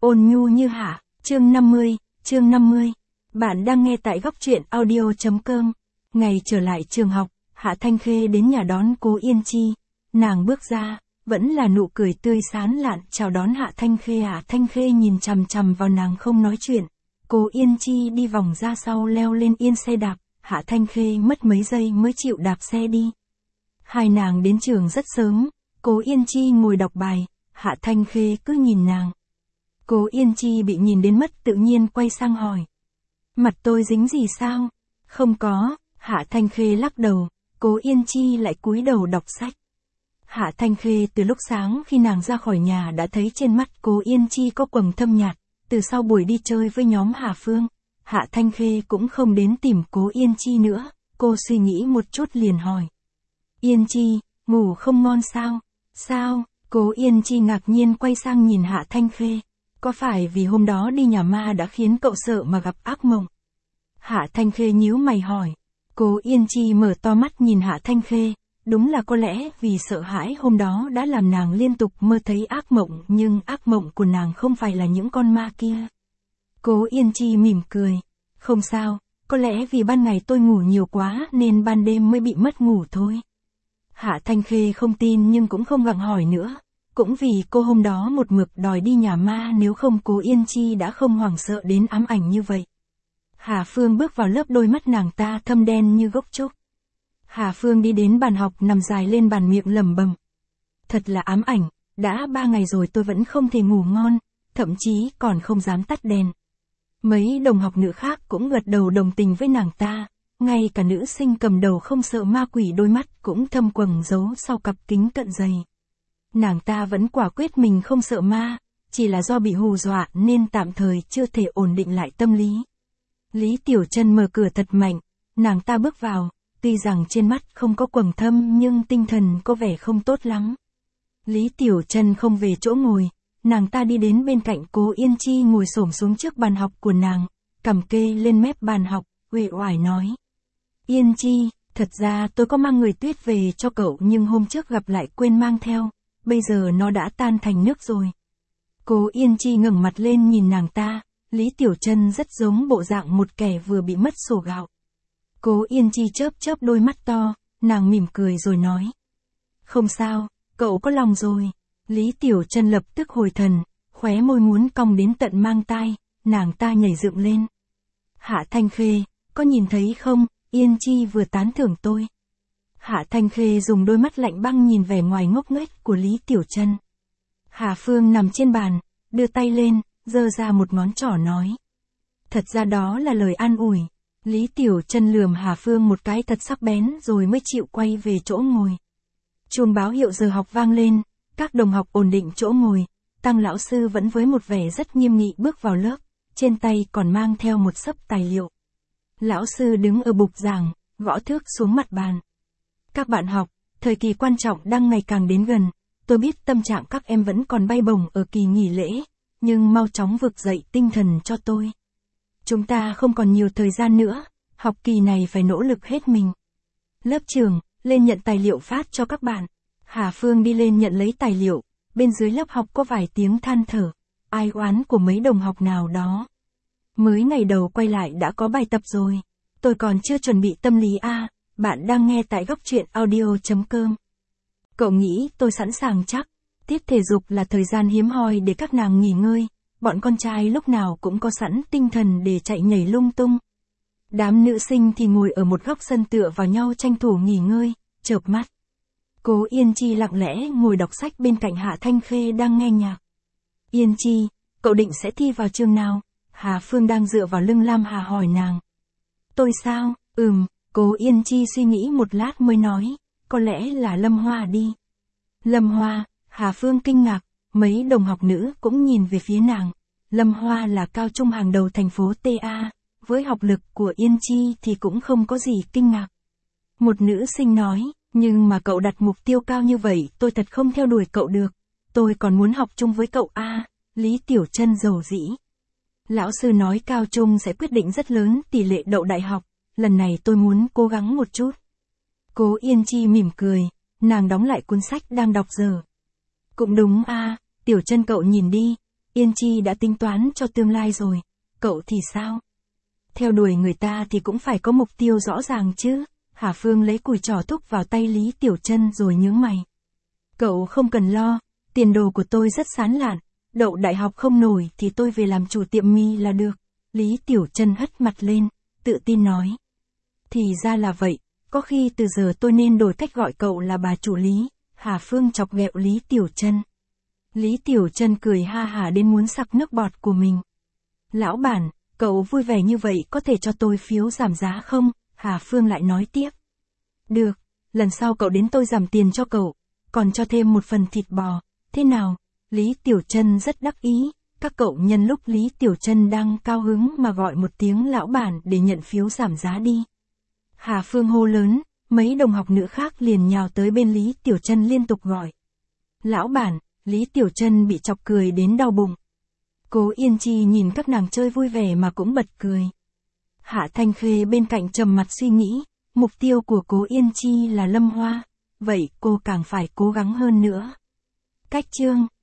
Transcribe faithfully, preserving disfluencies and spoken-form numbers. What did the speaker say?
Ôn nhu như Hạ, chương năm mươi, chương năm mươi. Bạn đang nghe tại góc truyện audio.com. Ngày trở lại trường học, Hạ Thanh Khê đến nhà đón Cố Yên Chi. Nàng bước ra, vẫn là nụ cười tươi sán lạn chào đón Hạ Thanh Khê. Hạ Thanh Khê nhìn chằm chằm vào nàng không nói chuyện. Cố Yên Chi đi vòng ra sau leo lên yên xe đạp, Hạ Thanh Khê mất mấy giây mới chịu đạp xe đi. Hai nàng đến trường rất sớm, Cố Yên Chi ngồi đọc bài, Hạ Thanh Khê cứ nhìn nàng. Cố Yên Chi bị nhìn đến mất tự nhiên quay sang hỏi. Mặt tôi dính gì sao? Không có, Hạ Thanh Khê lắc đầu, Cố Yên Chi lại cúi đầu đọc sách. Hạ Thanh Khê từ lúc sáng khi nàng ra khỏi nhà đã thấy trên mắt Cố Yên Chi có quầng thâm nhạt, từ sau buổi đi chơi với nhóm Hà Phương, Hạ Thanh Khê cũng không đến tìm Cố Yên Chi nữa, cô suy nghĩ một chút liền hỏi. Yên Chi, ngủ không ngon sao? Sao? Cố Yên Chi ngạc nhiên quay sang nhìn Hạ Thanh Khê. Có phải vì hôm đó đi nhà ma đã khiến cậu sợ mà gặp ác mộng? Hạ Thanh Khê nhíu mày hỏi. Cố Yên Chi mở to mắt nhìn Hạ Thanh Khê. Đúng là có lẽ vì sợ hãi hôm đó đã làm nàng liên tục mơ thấy ác mộng, nhưng ác mộng của nàng không phải là những con ma kia. Cố Yên Chi mỉm cười. Không sao, có lẽ vì ban ngày tôi ngủ nhiều quá nên ban đêm mới bị mất ngủ thôi. Hạ Thanh Khê không tin nhưng cũng không gặng hỏi nữa. Cũng vì cô hôm đó một mực đòi đi nhà ma, nếu không Cố Yên Chi đã không hoảng sợ đến ám ảnh như vậy. Hà Phương bước vào lớp, đôi mắt nàng ta thâm đen như gốc trúc. Hà Phương đi đến bàn học nằm dài lên bàn miệng lẩm bẩm. Thật là ám ảnh, đã ba ngày rồi tôi vẫn không thể ngủ ngon, thậm chí còn không dám tắt đèn. Mấy đồng học nữ khác cũng gật đầu đồng tình với nàng ta, ngay cả nữ sinh cầm đầu không sợ ma quỷ đôi mắt cũng thâm quầng giấu sau cặp kính cận dày. Nàng ta vẫn quả quyết mình không sợ ma, chỉ là do bị hù dọa nên tạm thời chưa thể ổn định lại tâm lý. Lý Tiểu Trân mở cửa thật mạnh, nàng ta bước vào, tuy rằng trên mắt không có quầng thâm nhưng tinh thần có vẻ không tốt lắm. Lý Tiểu Trân không về chỗ ngồi, nàng ta đi đến bên cạnh Cố Yên Chi ngồi xổm xuống trước bàn học của nàng, cằm kê lên mép bàn học, uể oải nói. Yên Chi, thật ra tôi có mang người tuyết về cho cậu nhưng hôm trước gặp lại quên mang theo. Bây giờ nó đã tan thành nước rồi. Cố Yên Chi ngẩng mặt lên nhìn nàng ta, Lý Tiểu Trân rất giống bộ dạng một kẻ vừa bị mất sổ gạo. Cố Yên Chi chớp chớp đôi mắt to, nàng mỉm cười rồi nói. Không sao, cậu có lòng rồi. Lý Tiểu Trân lập tức hồi thần, khóe môi muốn cong đến tận mang tai, nàng ta nhảy dựng lên. Hạ Thanh Khê, có nhìn thấy không, Yên Chi vừa tán thưởng tôi. Hạ Thanh Khê dùng đôi mắt lạnh băng nhìn vẻ ngoài ngốc nghếch của Lý Tiểu Trân. Hà Phương nằm trên bàn, đưa tay lên, giơ ra một ngón trỏ nói. Thật ra đó là lời an ủi. Lý Tiểu Trân lườm Hà Phương một cái thật sắc bén rồi mới chịu quay về chỗ ngồi. Chuông báo hiệu giờ học vang lên, các đồng học ổn định chỗ ngồi, Tăng lão sư vẫn với một vẻ rất nghiêm nghị bước vào lớp, trên tay còn mang theo một xấp tài liệu. Lão sư đứng ở bục giảng, gõ thước xuống mặt bàn. Các bạn học, thời kỳ quan trọng đang ngày càng đến gần, tôi biết tâm trạng các em vẫn còn bay bổng ở kỳ nghỉ lễ, nhưng mau chóng vực dậy tinh thần cho tôi. Chúng ta không còn nhiều thời gian nữa, học kỳ này phải nỗ lực hết mình. Lớp trưởng, lên nhận tài liệu phát cho các bạn. Hà Phương đi lên nhận lấy tài liệu, bên dưới lớp học có vài tiếng than thở, ai oán của mấy đồng học nào đó. Mới ngày đầu quay lại đã có bài tập rồi, tôi còn chưa chuẩn bị tâm lý a. Bạn đang nghe tại góc truyện audio.com. Cậu nghĩ tôi sẵn sàng chắc, tiết thể dục là thời gian hiếm hoi để các nàng nghỉ ngơi, bọn con trai lúc nào cũng có sẵn tinh thần để chạy nhảy lung tung. Đám nữ sinh thì ngồi ở một góc sân tựa vào nhau tranh thủ nghỉ ngơi, chợp mắt. Cố Yên Chi lặng lẽ ngồi đọc sách bên cạnh Hạ Thanh Khê đang nghe nhạc. Yên Chi, cậu định sẽ thi vào trường nào? Hà Phương đang dựa vào lưng Lam Hà hỏi nàng. Tôi sao? Ừm. Cố Yên Chi suy nghĩ một lát mới nói, có lẽ là Lâm Hoa đi. Lâm Hoa, Hà Phương kinh ngạc, mấy đồng học nữ cũng nhìn về phía nàng. Lâm Hoa là cao trung hàng đầu thành phố tê a, với học lực của Yên Chi thì cũng không có gì kinh ngạc. Một nữ sinh nói, nhưng mà cậu đặt mục tiêu cao như vậy tôi thật không theo đuổi cậu được. Tôi còn muốn học chung với cậu a. Lý Tiểu Trân dầu dĩ. Lão sư nói cao trung sẽ quyết định rất lớn tỷ lệ đậu đại học. Lần này tôi muốn cố gắng một chút. Cố Yên Chi mỉm cười, nàng đóng lại cuốn sách đang đọc giờ. Cũng đúng a, Tiểu Trân cậu nhìn đi, Yên Chi đã tính toán cho tương lai rồi, cậu thì sao? Theo đuổi người ta thì cũng phải có mục tiêu rõ ràng chứ. Hà Phương lấy cùi trỏ thúc vào tay Lý Tiểu Trân rồi nhướng mày. Cậu không cần lo, tiền đồ của tôi rất sán lạn, đậu đại học không nổi thì tôi về làm chủ tiệm mì là được. Lý Tiểu Trân hất mặt lên, tự tin nói. Thì ra là vậy, có khi từ giờ tôi nên đổi cách gọi cậu là bà chủ Lý. Hà Phương chọc ghẹo Lý Tiểu Trân. Lý Tiểu Trân cười ha hả đến muốn sặc nước bọt của mình. Lão bản, cậu vui vẻ như vậy có thể cho tôi phiếu giảm giá không? Hà Phương lại nói tiếp. Được, lần sau cậu đến tôi giảm tiền cho cậu, còn cho thêm một phần thịt bò, thế nào? Lý Tiểu Trân rất đắc ý, các cậu nhân lúc Lý Tiểu Trân đang cao hứng mà gọi một tiếng lão bản để nhận phiếu giảm giá đi. Hà Phương hô lớn, mấy đồng học nữ khác liền nhào tới bên Lý Tiểu Trân liên tục gọi. Lão bản, Lý Tiểu Trân bị chọc cười đến đau bụng. Cố Yên Chi nhìn các nàng chơi vui vẻ mà cũng bật cười. Hạ Thanh Khê bên cạnh trầm mặt suy nghĩ, mục tiêu của Cố Yên Chi là Lâm Hoa, vậy cô càng phải cố gắng hơn nữa. Cách chương